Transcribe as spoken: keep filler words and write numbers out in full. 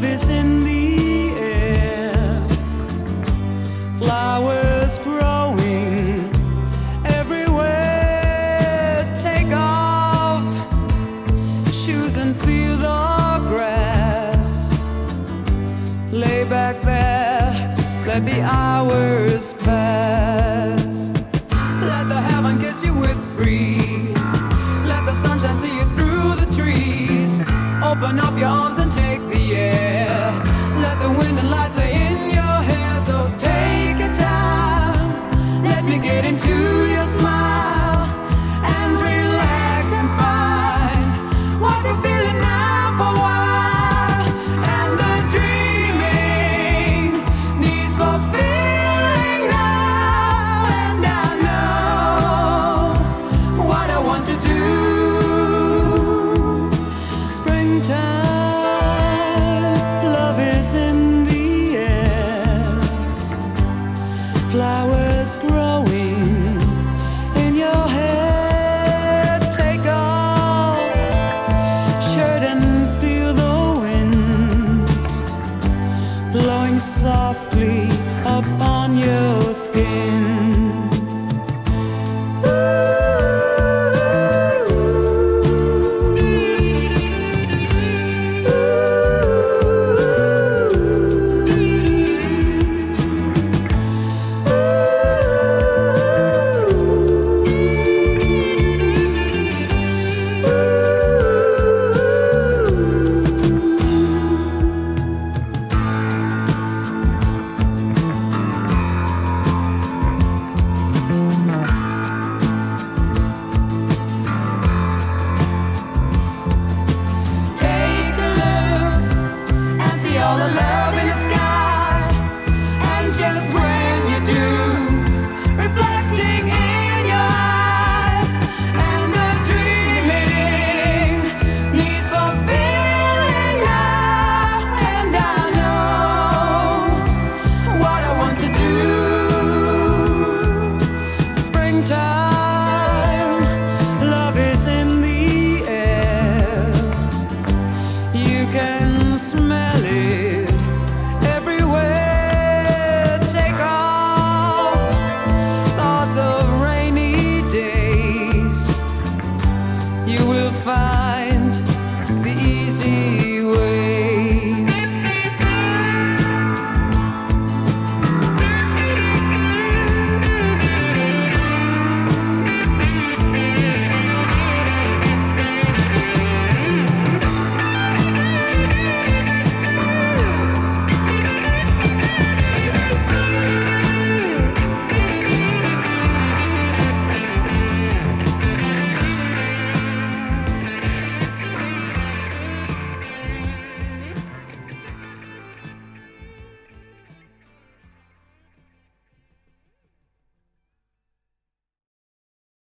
Love is in the air, flowers growing everywhere. Take off shoes and feel the grass. Lay back there, let the hours pass. Let the heaven kiss you with breeze. Let the sunshine see you through the trees. Open up your arms and take the air. Let the wind and light play in your hair. So take your time, let me get into your smile and relax and find what you're feeling now for a while. And the dreaming needs fulfilling now. And I know what I want to do. Springtime, love is in the air, flowers growing in your hair. Take off shirt and feel the wind blowing softly upon your skin. All the love in the sky, and just when you do, reflecting in your eyes, and the dreaming needs fulfilling now. And I know what I want to do. Springtime, love is in the air. You can